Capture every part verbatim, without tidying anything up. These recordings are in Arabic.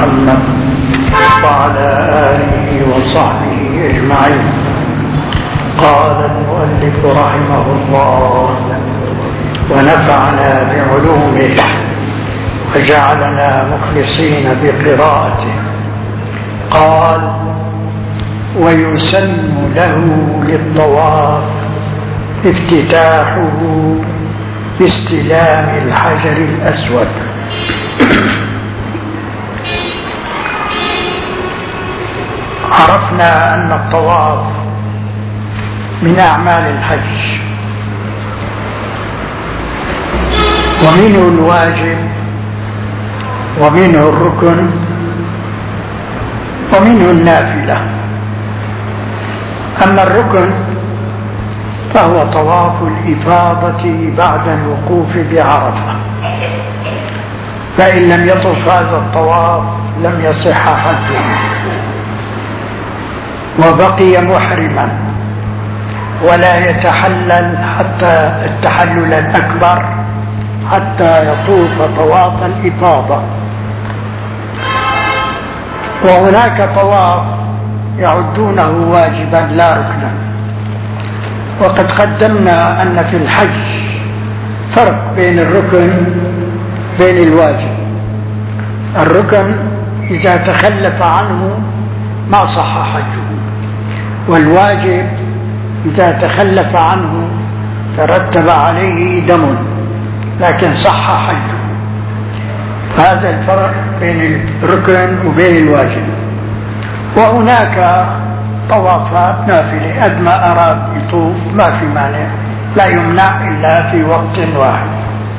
محمد وعلى آله وصحبه أجمعين. قال المؤلف رحمه الله ونفعنا بعلومه وجعلنا مخلصين بقراءته. قال ويسن له للطواف افتتاحه باستلام الحجر الأسود. عرفنا أن الطواف من أعمال الحج، ومنه الواجب ومنه الركن ومنه النافلة. أما الركن فهو طواف الإفاضة بعد الوقوف بعرفة، فإن لم يطف هذا الطواف لم يصح حجه وبقي محرما، ولا يتحلل حتى التحلل الأكبر حتى يطوف طواف الإفاضة. وهناك طواف يعدونه واجبا لا ركنا، وقد قدمنا أن في الحج فرق بين الركن بين الواجب. الركن إذا تخلف عنه ما صح حجه، والواجب إذا تخلف عنه ترتب عليه دم لكن صح حجه. هذا الفرق بين الركن وبين الواجب. وهناك طوافات نافلة، قد ما أراد يطوف ما في مانع، لا يمنع إلا في وقت واحد.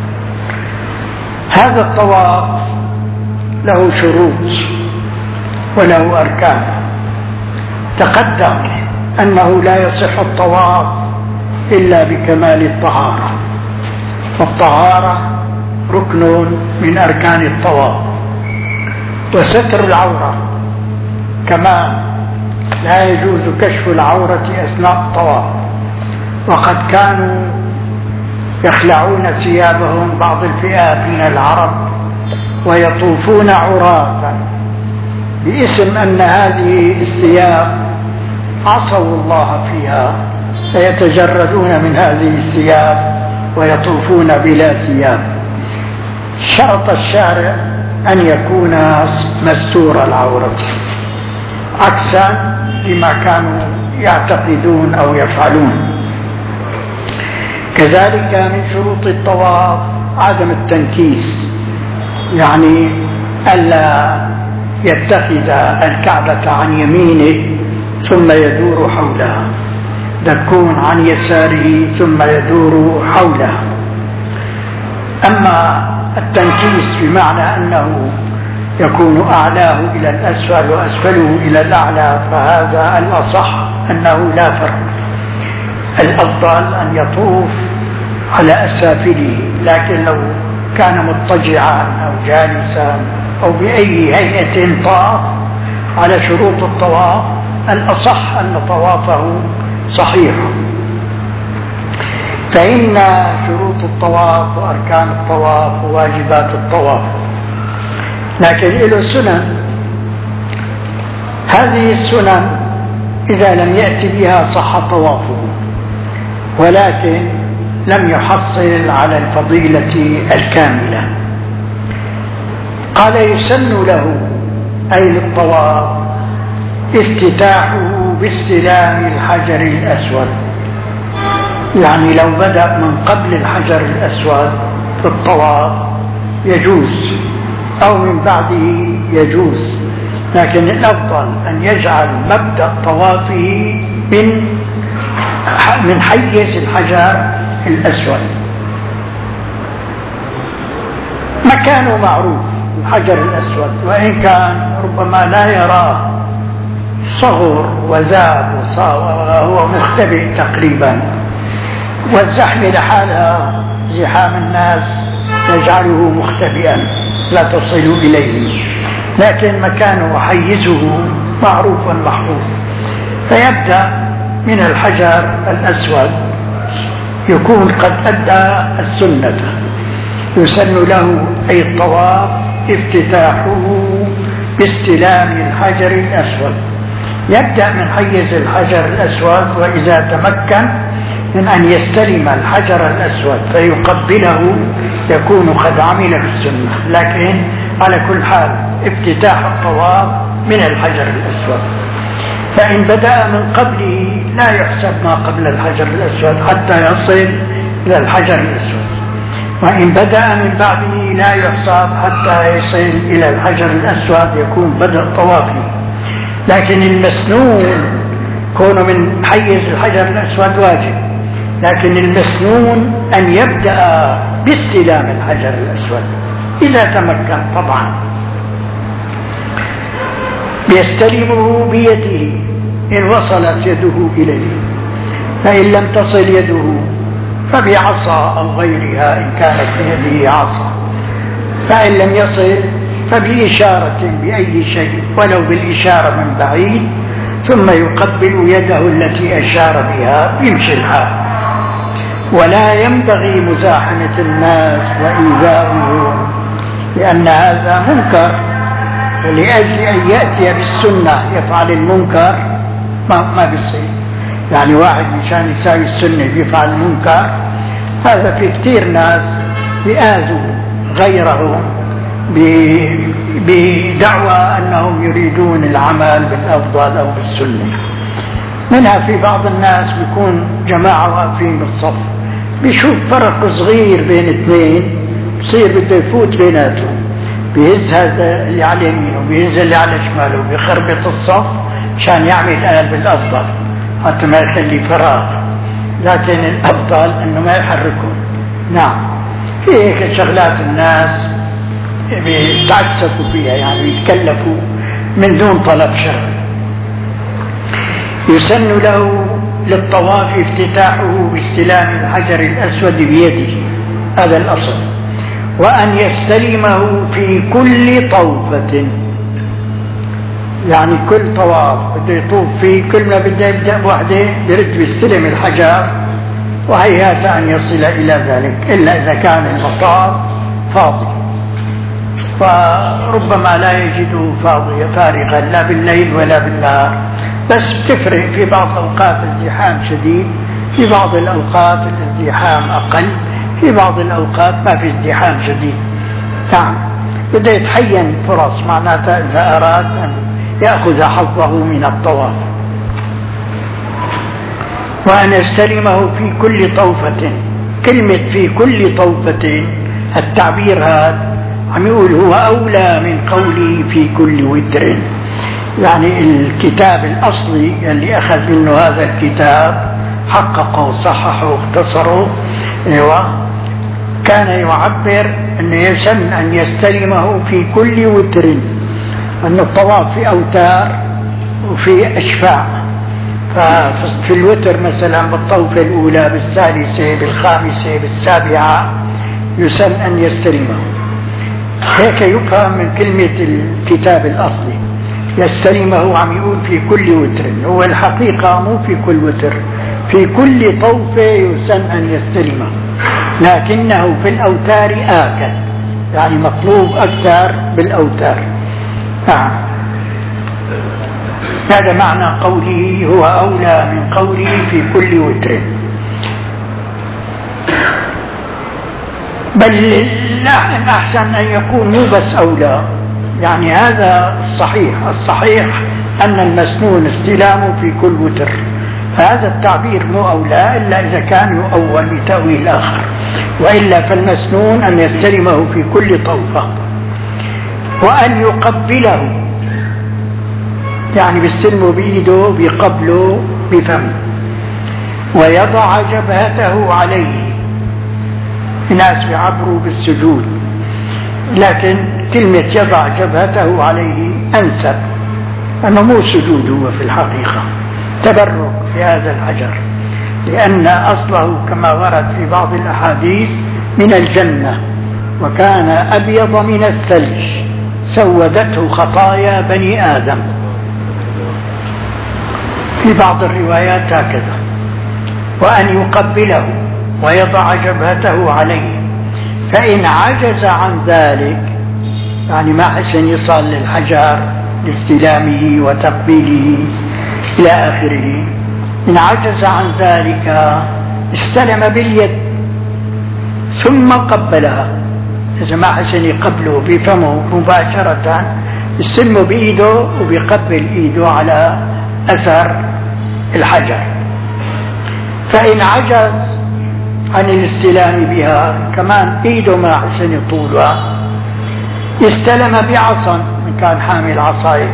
هذا الطواف له شروط وله أركان. تقدم أنه لا يصح الطواف إلا بكمال الطهارة، والطهارة ركن من أركان الطواف. وستر العورة كما لا يجوز كشف العورة أثناء الطواف، وقد كانوا يخلعون ثيابهم بعض الفئات من العرب ويطوفون عراة باسم أن هذه الثياب عصوا الله فيها، فيتجردون من هذه الثياب ويطوفون بلا ثياب. شرط الشارع أن يكون مستور العورة عكسا لما كانوا يعتقدون أو يفعلون. كذلك من شروط الطواف عدم التنكيس، يعني ألا يتخذ الكعبة عن يمينه ثم يدور حولها، تكون عن يساره ثم يدور حولها. أما التنكيس بمعنى أنه يكون أعلاه إلى الأسفل وأسفله إلى الأعلى، فهذا الأصح أنه لا فرق. الأفضل أن يطوف على أسافله، لكن لو كان مضطجعا أو جالسا أو بأي هيئة طاف على شروط الطواف الأصح أن طوافه صحيح. فإن شروط الطواف وأركان الطواف وواجبات الطواف، لكن له سنن. هذه السنن إذا لم يأتي بها صح طوافه، ولكن لم يحصل على الفضيلة الكاملة. قال يسن له أي للطواف افتتاحه باستلام الحجر الأسود، يعني لو بدأ من قبل الحجر الأسود في الطواف يجوز، أو من بعده يجوز، لكن الأفضل أن يجعل مبدأ طوافه من من حيز الحجر الأسود. مكانه معروف الحجر الأسود، وإن كان ربما لا يراه صغر وذاب وهو مختبئ تقريبا، والزحمة لحالها زحام الناس تجعله مختبئا لا تصل إليه، لكن مكانه وحيزه معروف محفوظ. فيبدأ من الحجر الأسود، يكون قد أدى السنة. يسن له أي الطواف افتتاحه باستلام الحجر الأسود. يبدأ من حيز الحجر الأسود، وإذا تمكن من أن يستلم الحجر الأسود فيقبله يكون قد عمل بالسنة. لكن على كل حال افتتاح الطواف من الحجر الأسود، فإن بدأ من قبله لا يحسب ما قبل الحجر الأسود حتى يصل إلى الحجر الأسود، وإن بدأ من بعده لا يحسب حتى يصل إلى الحجر الأسود يكون بدأ طوافه. لكن المسنون كونه من حيز الحجر الأسود واجب، لكن المسنون أن يبدأ باستلام الحجر الأسود إذا تمكن. طبعا يستلمه بيده إن وصلت يده إليه، فإن لم تصل يده فبعصا أو غيرها إن كانت بيده عصا، فإن لم يصل فبإشارة بأي شيء ولو بالإشارة من بعيد، ثم يقبل يده التي أشار بها يمشي الحال. ولا ينبغي مزاحمة الناس وإيذاؤهم، لأن هذا منكر، ولأجل أن يأتي بالسنة يفعل المنكر ما, ما بيصير. يعني واحد مشان يساوي السنة يفعل المنكر، هذا في كثير ناس يآذوا غيرهم بدعوى أنهم يريدون العمل بالأفضل أو بالسنة. منها في بعض الناس بيكون جماعة واقفين بالصف، بيشوف فرق صغير بين اثنين بصير بده يفوت بيناتهم، بيهز هذا اللي على يمينه وبيهز اللي على شماله وبيخربط الصف عشان يعمل آل بالأفضل حتى ما يخلي فراغ. لكن الأفضل أنه ما يحركون. نعم، في هيك شغلات الناس بيتعسفوا فيها، يعني يتكلفوا من دون طلب شرعي. يسن له للطواف افتتاحه باستلام الحجر الأسود بيده، هذا الأصل، وأن يستلمه في كل طوفة، يعني كل طواف بده يطوف فيه، كل ما بده يبدأ بوحده يرد بيستلم الحجر، وهيهات أن يصل إلى ذلك إلا إذا كان المطاف فاضي، فربما لا يجده فاضيا فارغا لا بالليل ولا بالنهار. بس بتفرق، في بعض الأوقات الازدحام شديد، في بعض الأوقات الازدحام أقل، في بعض الأوقات ما في ازدحام شديد. نعم، بده يتحين فرص، معناتها إذا أراد أن يأخذ حظه من الطواف. وأن يستلمه في كل طوفة. كلمة في كل طوفة التعبير هذا عم يقول هو أولى من قوله في كل وتر. يعني الكتاب الأصلي اللي أخذ منه هذا الكتاب حققه صححه اختصره، ايوه، كان يعبر أنه يسن أن يستلمه في كل وتر، أن الطواف في أوتار وفي أشفاع، ففي الوتر مثلا بالطوفة الأولى بالثالثة بالخامسة بالسابعة يسن أن يستلمه. هيك يفهم من كلمة الكتاب الأصلي يستلمه، عم يقول في كل وتر، هو الحقيقة مو في كل وتر، في كل طوفة يسن أن يستلمه، لكنه في الأوتار آكد، يعني مطلوب أكثر بالأوتار. نعم، هذا معنى قوله هو أولى من قوله في كل وتر. بل الأحسن أن يكون مو بس أولى، يعني هذا الصحيح. الصحيح أن المسنون استلامه في كل وتر، فهذا التعبير مو أولى إلا إذا كان يؤول بتأويل آخر، وإلا فالمسنون أن يستلمه في كل طوفة. وأن يقبله، يعني بيستلمه بإيده بيقبله بفمه، ويضع جبهته عليه. الناس بيعبروا بالسجود، لكن كلمة يضع جبهته عليه أنسب، أنه مو سجود، هو في الحقيقة تبرك في هذا الحجر، لأن أصله كما ورد في بعض الأحاديث من الجنة، وكان أبيض من الثلج سودته خطايا بني آدم، في بعض الروايات هكذا. وأن يقبله ويضع جبهته عليه، فإن عجز عن ذلك يعني ما حسن يصل للحجر لاستلامه وتقبيله إلى آخره. إن عجز عن ذلك استلم باليد ثم قبلها. إذا ما حسن يقبله بفمه مباشرة يستلمه بإيده وبيقبل إيده على أثر الحجر. فإن عجز عن الاستلام بها كمان إيده ما حسن يطولها استلم بعصا إن كان حامل عصاية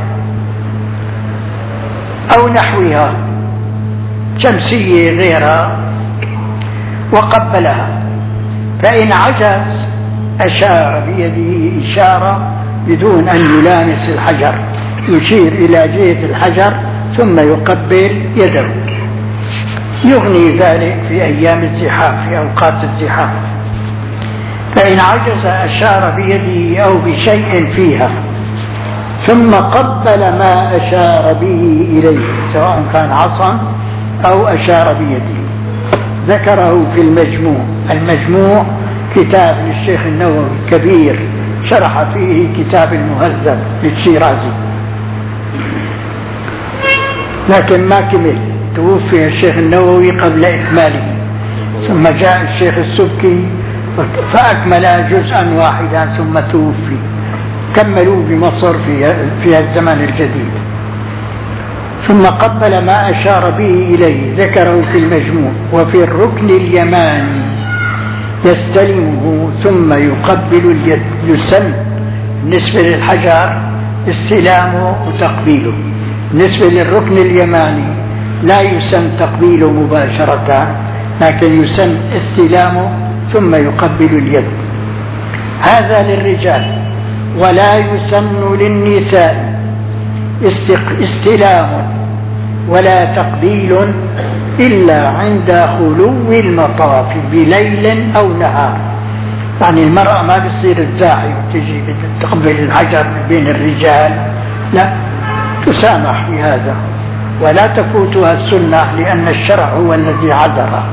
أو نحوها شمسية غيرها وقبلها. فإن عجز أشار بيده إشارة بدون أن يلامس الحجر، يشير إلى جهة الحجر ثم يقبل يده. يغني ذلك في أيام الزحام، في أوقات الزحام. فإن عجز أشار بيده أو بشيء فيها ثم قبل ما أشار به إليه، سواء كان عصا أو أشار بيده. ذكره في المجموع. المجموع كتاب للشيخ النووي كبير شرح فيه كتاب المهذب للشيرازي، لكن ما كمل، توفي الشيخ النووي قبل إكماله، ثم جاء الشيخ السبكي فأكمل جزءا واحدا ثم توفي. كملوا بمصر في في الزمن الجديد. ثم قبل ما أشار به إليه، ذكره في المجموع. وفي الركن اليماني يستلمه ثم يقبل اليد. يسن بالنسبة للحجر استلامه وتقبيله، بالنسبة للركن اليماني لا يسن تقبيله مباشرة، لكن يسن استلامه ثم يقبل اليد. هذا للرجال. ولا يسن للنساء استلام ولا تقبيل إلا عند خلو المطاف بليل أو نهار. يعني المرأة ما بتصير تزاحي وتجي تقبل الحجر بين الرجال، لا، تسامح في هذا ولا تفوتها السنة، لأن الشرع هو الذي عذرها.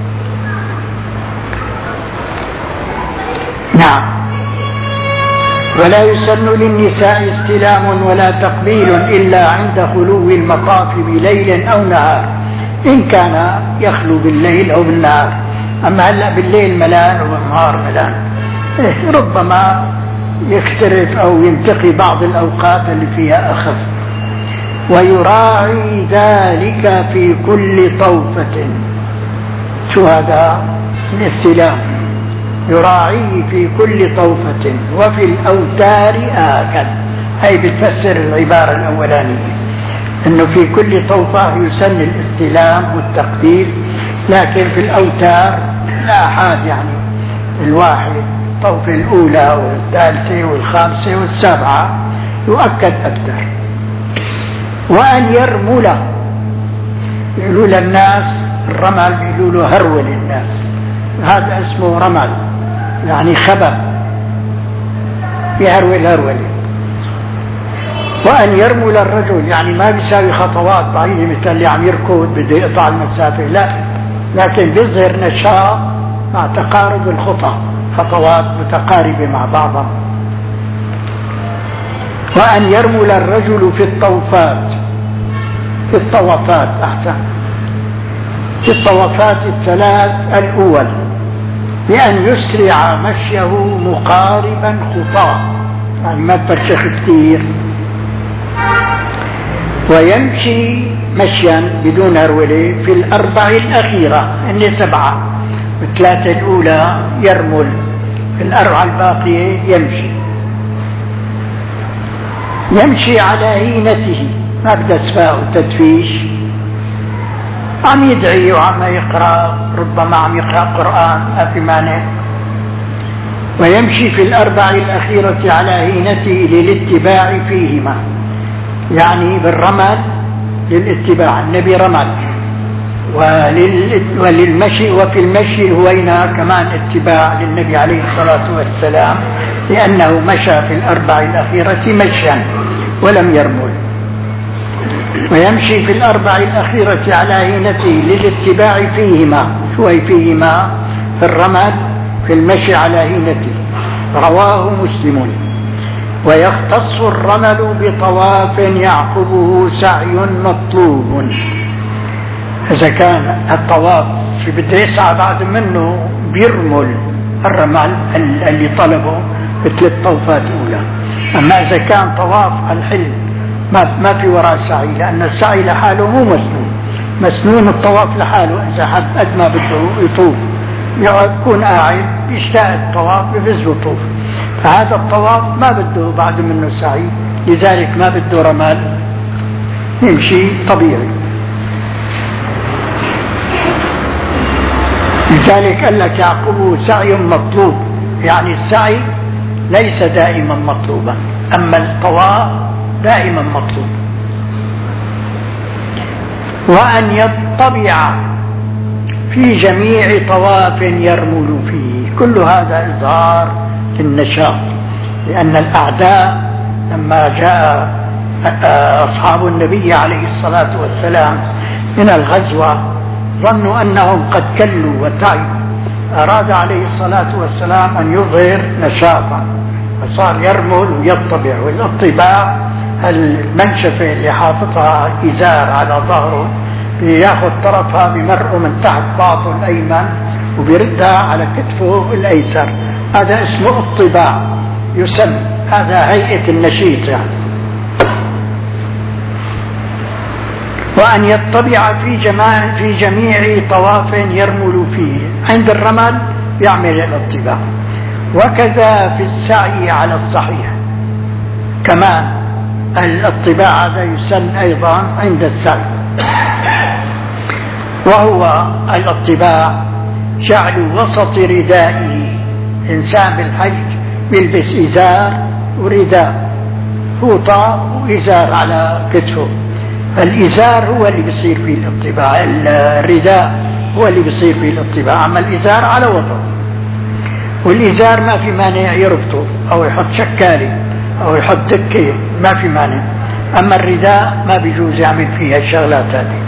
نعم. ولا يسن للنساء استلام ولا تقبيل إلا عند خلو المطاف بليل أو نهار، إن كان يخلو بالليل أو بالنهار. أما هلأ بالليل ملان وبالنهار ملان، إيه ربما يختلف أو ينتقي بعض الأوقات اللي فيها أخف. ويراعي ذلك في كل طوفة. شو هذا الاستلام؟ يراعيه في كل طوفة وفي الأوتار آكل. هي بتفسر العبارة الأولانية أنه في كل طوفة يسن الاستلام والتقبيل، لكن في الأوتار الآحاد يعني الواحد، الطوفة الأولى والثالثة والخامسة والسابعة يؤكد أكثر. وأن يرمل، يقولوا للناس الرمل بيقولوا له هرول الناس، هذا اسمه رمل يعني خبر، يهرول هرول. وأن يرمل الرجل يعني ما بيساوي خطوات بعيدة مثل اللي عم يركض بده يقطع المسافة، لا، لكن بيظهر نشاط مع تقارب الخطى، خطوات متقاربة مع بعضها. وأن يرمل الرجل في الطوفات، في الطوافات أحسن، في الطوافات الثلاث الأول، بأن يسرع مشيه مقاربا خطاه، يعني ما تفرشخ كثير، ويمشي مشيا بدون هرولة في الأربع الأخيرة، إن سبعة، الثلاثة الأولى يرمل، في الأربعة الباقية يمشي. يمشي على هينته، ما بدأ سفاء وتدفيش، عم يدعي وعم يقرأ، ربما عم يقرأ قرآن ما في مانع. ويمشي في الأربع الأخيرة على هينته للاتباع فيهما، يعني بالرمل للاتباع، النبي رمل، ولل... وللمشي، وفي المشي الهوينة كمان اتباع للنبي عليه الصلاة والسلام، لأنه مشى في الأربع الأخيرة مشيا ولم يرمل. ويمشي في الأربع الأخيرة على هينته للاتباع فيهما، شوي فيهما، في الرمل، في المشي على هينته. رواه مسلم. ويختص الرمل بطواف يعقبه سعي مطلوب. إذا كان الطواف في بده يسعى بعد منه بيرمل الرمل اللي طلبه بثلاث طوفات أولى. أما إذا كان طواف الحلم ما ما في وراء سعي، لأن السعي لحاله مو مسنون، مسنون الطواف لحاله. إذا حد قد ما بده يطوف يكون قاعد يشتاق الطواف بفز يطوف، فهذا الطواف ما بده بعد منه سعي، لذلك ما بده رمال، يمشي طبيعي. لذلك قال لك يعقبه سعي مطلوب، يعني السعي ليس دائما مطلوبا، أما الطواف دائما مطلوب. وأن يطبع في جميع طواف يرمل فيه، كل هذا إظهار للنشاط، لأن الأعداء لما جاء أصحاب النبي عليه الصلاة والسلام من الغزوة ظنوا أنهم قد كلوا وتعبوا، أراد عليه الصلاة والسلام أن يظهر نشاطا فصار يرمل ويطبع. والاطباع المنشفة اللي حاططها إزار على ظهره بياخذ طرفها بمرء من تحت باطه الأيمن وبيردها على كتفه الأيسر، هذا اسمه اطباع يسمى، هذا هيئة النشيط يعني. وأن يطبع في جميع في جميع طواف يرمل فيه، عند الرمل يعمل الاطباع. وكذا في السعي على الصحيح كمان الاطباع هذا يسن أيضا عند السعي. وهو الاطباع جعل وسط ردائه، إنسان بالحج يلبس إزار ورداء، فوطة وإزار على كتفه، الإزار هو اللي بيصير فيه الاطباع، الرداء هو اللي بيصير فيه الاطباع، أما الإزار على وضعه. والإزار ما في مانع يربطه أو يحط شكالي أو يحط دكة، ما في مانع. أما الرداء ما بيجوز يعمل فيها الشغلات هذه.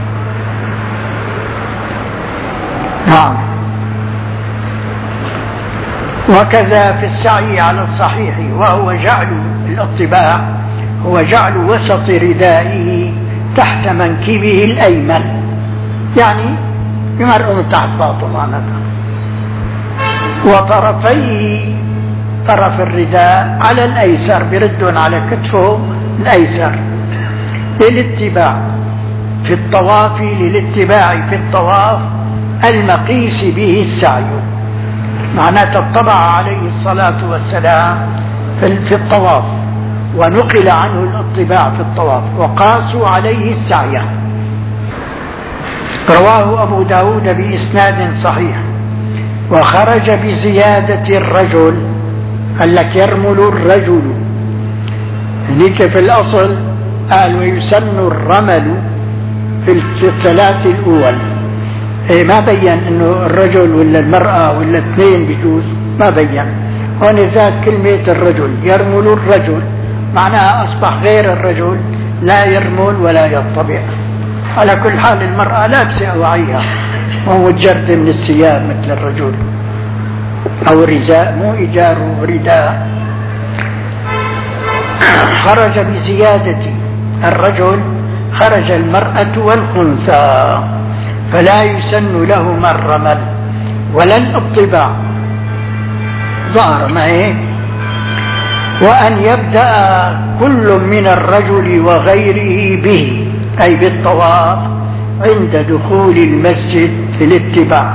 نعم. وكذا في السعي على الصحيح، وهو جعل الاطباع هو جعل وسط ردائه تحت منكبه الأيمن، يعني بمرء من تحت باطل عنده، وطرفيه طرف الرداء على الأيسر بردون على كتفه الأيسر للاتباع في الطواف، للاتباع في الطواف المقيس به السعي. معناته اطبع عليه الصلاة والسلام في الطواف ونقل عنه الاطباع في الطواف وقاسوا عليه السعي. رواه أبو داود بإسناد صحيح. وخرج بزيادة الرجل، قال لك يرمل الرجل، هنيك في الأصل قال ويسن الرمل في الثلاث الأول، إيه ما بين إنه الرجل ولا المرأة ولا اثنين بيجوز، ما بين. هون زاد كلمة الرجل، يرمل الرجل معناها أصبح غير الرجل لا يرمل ولا يطبع. على كل حال المرأة لابسة أوعيها، وهو الجرد من الثياب مثل الرجل، أو رداء مو إجار رداء. خرج بزيادة الرجل خرج المرأة والخنثى، فلا يسن لهما الرمل ولا الاطباع، ظهر ما هيك. وأن يبدأ كل من الرجل وغيره به، أي بالطواف عند دخول المسجد في الاتباع،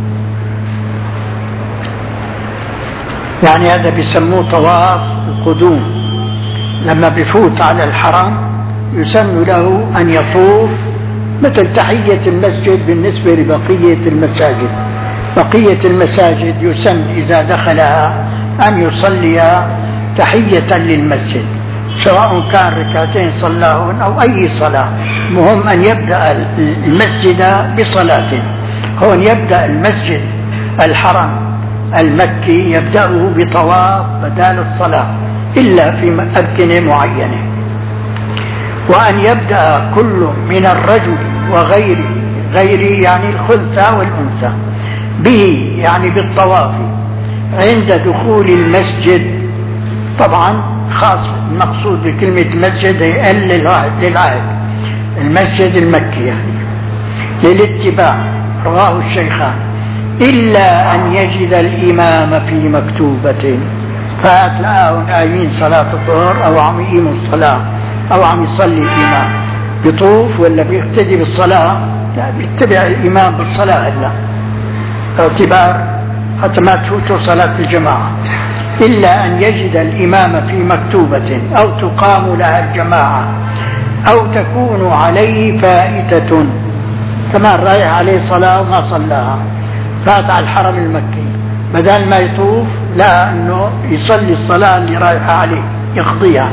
يعني هذا بيسموه طواف القدوم. لما بفوت على الحرم يسن له أن يطوف مثل تحية المسجد بالنسبة لبقية المساجد. بقية المساجد يسن إذا دخلها أن يصلي تحية للمسجد، سواء كان ركعتين صلاهن أو أي صلاة، مهم أن يبدأ المسجد بصلاة. هون يبدأ المسجد الحرم المكي يبدأه بطواف بدال الصلاة إلا في أمكنة معينة. وأن يبدأ كل من الرجل وغيره، غيره يعني الخنثى والأنثى، به يعني بالطواف عند دخول المسجد طبعا خاص المقصود بكلمة مسجد للعهد، المسجد المكي يعني للاتباع. رواه الشيخان. إلا أن يجد الإمام في مكتوبة، فأتلاقون آيين صلاة الظهر أو عم يقيم الصلاة أو عم يصلي الإمام بيطوف ولا بيقتدي بالصلاة، لا بيتبع الإمام بالصلاة هلا اعتبار حتى ما تفوتوا صلاة الجماعة. إلا أن يجد الإمام في مكتوبة أو تقام لها الجماعة أو تكون عليه فائتة، كمان رايح عليه صلاة وما صلاها، فات على الحرم المكي، بدل ما يطوف لا أنه يصلي الصلاة اللي رايحة عليه يقضيها،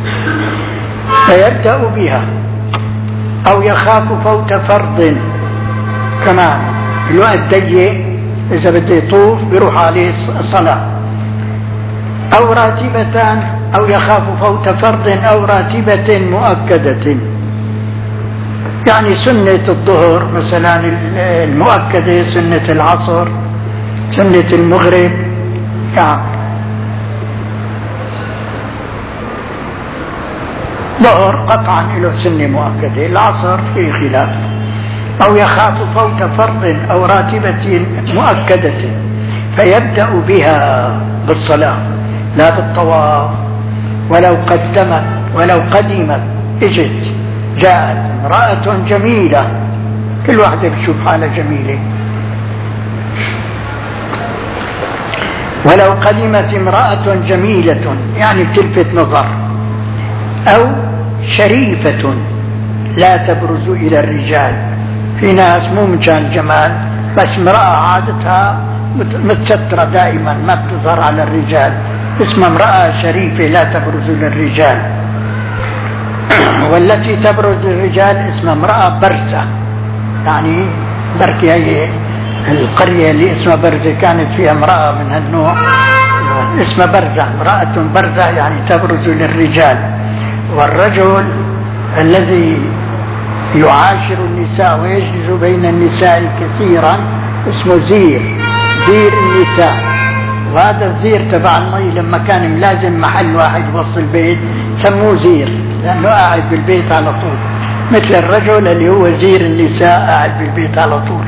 فيبدأ بها. أو يخاف فوت فرض، كمان الوقت ضيق إذا بده يطوف بيروح عليه صلاة. أو راتبة، أو يخاف فوت فرض أو راتبة مؤكدة، يعني سنة الظهر مثلا المؤكدة، سنة العصر، سنة المغرب. يعني ظهر قطعا له سنة مؤكدة، العصر في خلاف. أو يخاف فوت فرض أو راتبة مؤكدة فيبدأ بها بالصلاة لا بالطواف. ولو قدمت ولو قدمت اجت جاءت امرأة جميلة، كل واحدة بتشوف حالة جميلة، ولو قدمت امرأة جميلة يعني بتلفت نظر، أو شريفة لا تبرز إلى الرجال. في ناس مو مشان الجمال بس امرأة عادتها متسترة دائما ما بتظهر على الرجال، اسمها امرأة شريفة لا تبرز للرجال. والتي تبرز للرجال اسمها امرأة برزة، يعني بركي هي القرية اللي اسمها برزة كانت فيها امرأة من هالنوع اسمها برزة، امرأة برزة يعني تبرز للرجال. والرجل الذي يعاشر النساء ويجلس بين النساء كثيرا اسمه زير، زير النساء. وهذا الزير تبع المي لما كان ملازم محل واحد وسط البيت سموه زير، لأنه قاعد بالبيت على طول، مثل الرجل اللي هو زير النساء قاعد بالبيت على طول.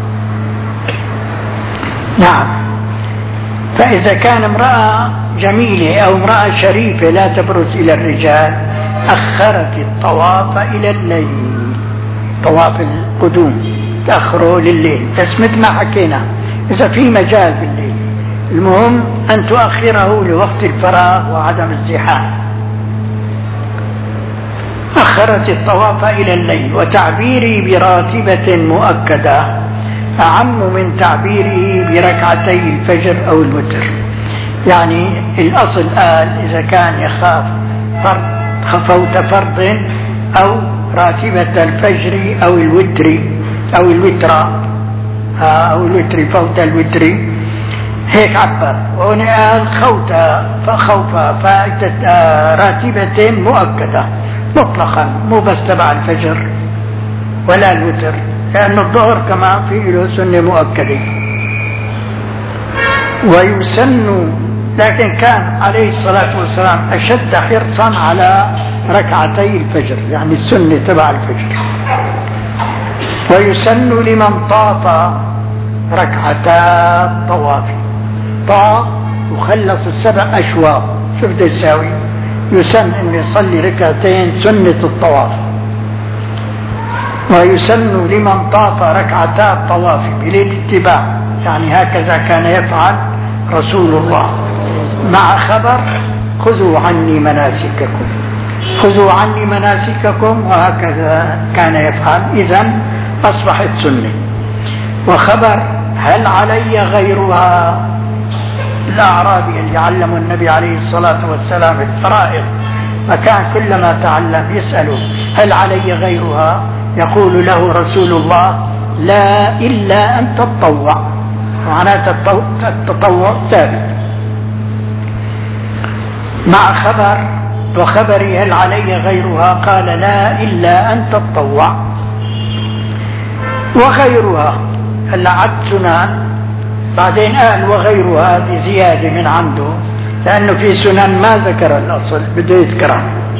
نعم. فإذا كان امرأة جميلة أو امرأة شريفة لا تبرز إلى الرجال أخرت الطواف إلى الليل، طواف القدوم تأخره لليل، بس مثل ما حكينا إذا في مجال بالليل، المهم أن تؤخره لوقت الفراغ وعدم الزحام. أخرت الطواف إلى الليل. وتعبيري براتبة مؤكدة أعم من تعبيره بركعتي الفجر أو الوتر. يعني الأصل قال إذا كان يخاف فرض فوت فرض أو راتبة الفجر أو الوتر أو الوتر أو الوتر فوت الوتر، هيك عبر. وهنا قال خوت فخوف فائدة راتبة مؤكدة مطلقا، مو بس تبع الفجر ولا الوتر، لأن الظهر كمان فيه له سنة مؤكدة. ويسن، لكن كان عليه الصلاة والسلام أشد حرصا على ركعتي الفجر، يعني السنة تبع الفجر. ويسن لمن طاف ركعتا الطواف، طاف وخلص السبع أشواط، شو بده يساوي؟ يسن أن يصلي ركعتين سنة الطواف. ويسن لمن طاف ركعتا الطواف بالاتباع، يعني هكذا كان يفعل رسول الله، مع خبر خذوا عني مناسككم، خذوا عني مناسككم، وهكذا كان يفعل. إذن أصبحت سنة. وخبر هل علي غيرها؟ الأعرابي اللي علموا النبي عليه الصلاة والسلام الفرائض، فكان كلما تعلم يسأله هل علي غيرها؟ يقول له رسول الله لا إلا أن تتطوع، معناه التطوع ثابت. مع خبر وخبري هل علي غيرها؟ قال لا إلا أن تتطوع. وغيرها هلا عد سنان، بعدين قال وغيرها، هذه زيادة من عنده، لأنه في سنن ما ذكر الأصل بده يذكرها.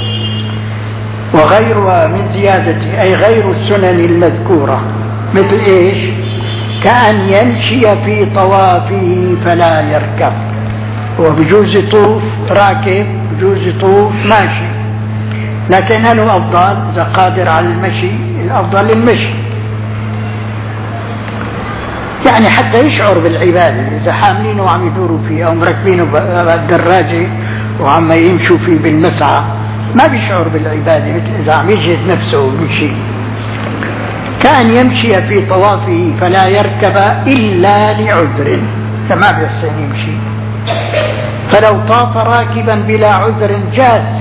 وغيرها من زيادة أي غير السنن المذكورة مثل إيش؟ كأن يمشي في طوافه فلا يركب، وبجوز يطوف راكب بجوز يطوف ماشي، لكن أنه أفضل إذا قادر على المشي الأفضل المشي، يعني حتى يشعر بالعبادة. إذا حاملينه وعم يدوروا فيه أو مركبينه بالدراجة وعم يمشوا فيه بالمسعى ما بيشعر بالعبادة مثل إذا عم يجهد نفسه ويمشي. كان يمشي في طوافه فلا يركب إلا لعذر، فما بيحسن يمشي. فلو طاف راكبا بلا عذر جاز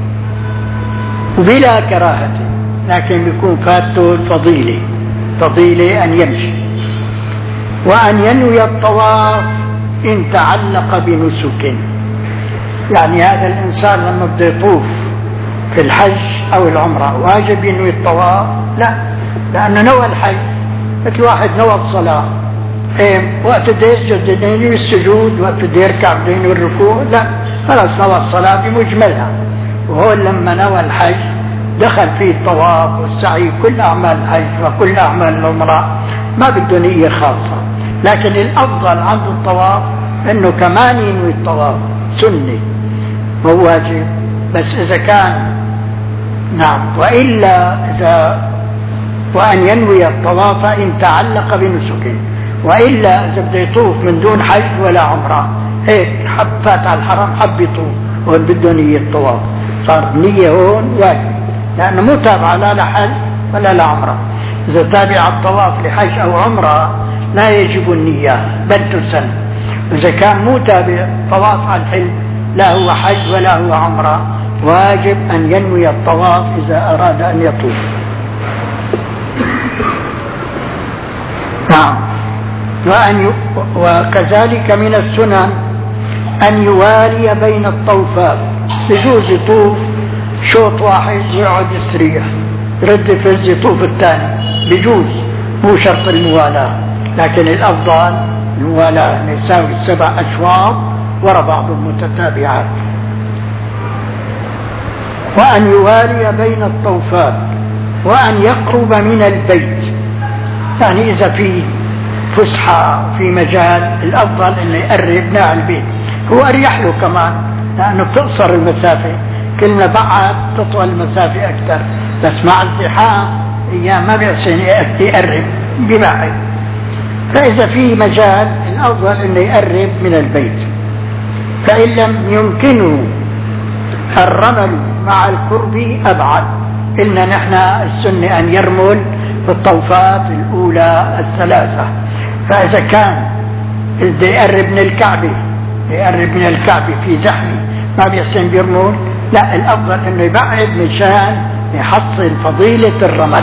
وبلا كراهة، لكن بيكون فاته الفضيلة، فضيلة أن يمشي. وأن ينوي الطواف إن تعلق بنسك، يعني هذا الإنسان لما بده يطوف في الحج أو العمرة واجب ينوي الطواف؟ لا، لأنه نوى الحج. مثل واحد نوى الصلاة، إيه وقت بده يسجد بده ينوي السجود، وقت بده يركع بده ينوي الركوع، لا، خلاص نوى الصلاة بمجملها. وهو لما نوى الحج دخل فيه الطواف والسعي، كل أعمال الحج وكل أعمال العمرة ما بده نية خاصة. لكن الأفضل عند الطواف أنه كمان ينوي الطواف، سنة مو واجب. بس إذا كان نعم، وإلا إذا وأن ينوي الطواف إن تعلق بنسك، وإلا إذا بده يطوف من دون حج ولا عمرة، هيك حب فات على الحرم حب يطوف وهو بده نية الطواف، صار نية هون واجب، لأنه مو تابع لا لحج ولا لعمرة. إذا تابع الطواف لحج أو عمرة لا يجب النية بل تسن. إذا كان مو تابع طواف على الحل لا هو حج ولا هو عمرة، واجب أن ينوي الطواف إذا أراد أن يطوف. نعم. وأن ي... وكذلك من السنن أن يوالي بين الطوفات، بجوز يطوف شوط واحد ويقعد يستريح، رد فز يطوف الثاني، بجوز، مو شرط الموالاة، لكن الأفضل الموالاة يساوي السبع أشواط وراء بعض المتتابعات. وأن يوالي بين الطوفات، وأن يقرب من البيت، يعني إذا في فسحة في مجال الأفضل أنه يقرب ناع البيت، هو أريح له كمان لأنه بتقصر المسافة، كل ما بعد تطول المسافة أكثر، بس مع الزحام أيام ما بيحسن يقرب ببعد. فإذا في مجال الأفضل أنه يقرب من البيت. فإن لم يمكنه الرمل مع القرب أبعد، قلنا نحن السنة أن يرمل في الطوفات الأولى الثلاثة. فإذا كان بده يقرب من الكعبة يقرب من الكعبة في زحمة ما بيحسن بيرمل، لا، الأفضل أنه يبعد مشان يحصل فضيلة الرمل.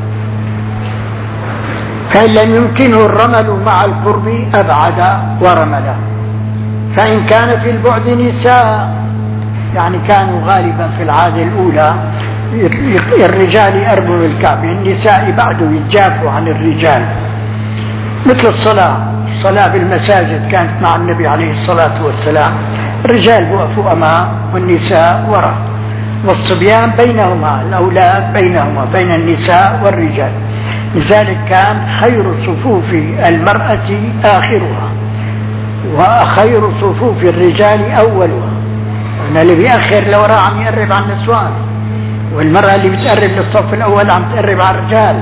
فإن لم يمكنه الرمل مع القرب أبعد ورمل. فإن كان في البعد نساء، يعني كانوا غالبا في العادة الأولى الرجال يقربوا الكعبة، النساء بعدوا يتجافوا عن الرجال. مثل الصلاة الصلاة بالمساجد كانت مع النبي عليه الصلاة والسلام، الرجال وقفوا أمام والنساء وراء، والصبيان بينهما، الأولاد بينهما بين النساء والرجال. لذلك كان خير صفوف المرأة آخرها، وخير صفوف الرجال أولها. أنا اللي بيأخر لوراء عم يقرب على النسوان، والمرأة اللي بتقرب للصف الأول عم تقرب على الرجال.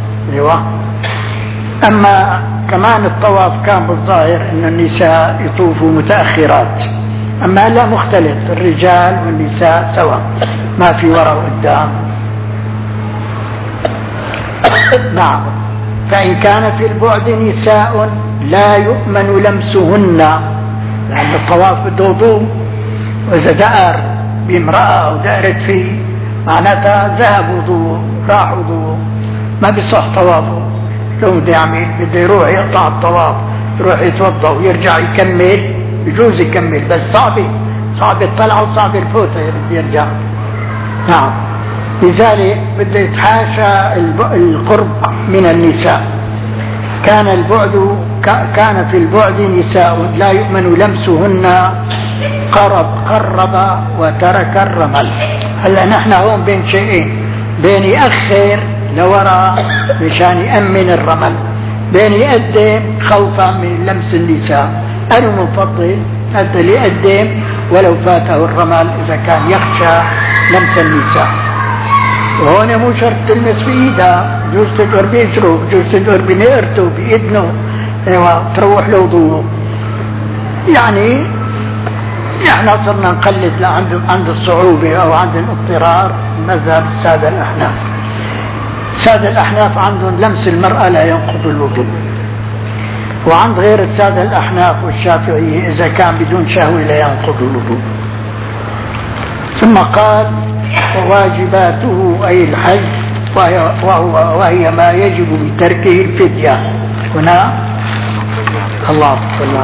أما كمان الطواف كان بالظاهر أن النساء يطوفوا متأخرات، أما لا، مختلف، الرجال والنساء سواء، ما في وراء وقدام. نعم. فإن كان في البعد نساء لا يؤمن لمسهن، لأن الطواف بده وضوء، وإذا دأر بامرأة أو دأرت فيه معناتها ذهب وضوء راح وضوء، ما بيصح طوافه. لو بده يعمل بده يروح يقطع الطواف، يروح يتوضا ويرجع يكمل، بجوز يكمل، بس صعبة صعبة الطلعة وصعبة الفوتة بده يرجع. نعم. لذلك بده يتحاشى القرب من النساء. كان البعد كان في البعد نساء لا يؤمن لمسهن قرب قرب وترك الرمل. هلا نحن هون بين شيئين، بين يأخر لوراء مشان يأمن الرمل، بين يقدم خوفا من لمس النساء. أنا مفضل هذا اللي يقدم ولو فاته الرمل إذا كان يخشى لمس النساء. وهون مو شرط تلمس بإيدها، جوز تدور بيجره، جوز تدور بنقرته بإذنه، ايوه تروح له ضوء. يعني احنا صرنا نقلد لعند عند الصعوبة او عند الاضطرار مذهب السادة الاحناف. السادة الاحناف عندهم لمس المرأة لا ينقض الوضوء، وعند غير السادة الاحناف والشافعية اذا كان بدون شهوة لا ينقض الوضوء. ثم قال وواجباته اي الحج وهي, وهو وهي ما يجب بتركه الفدية. هنا الله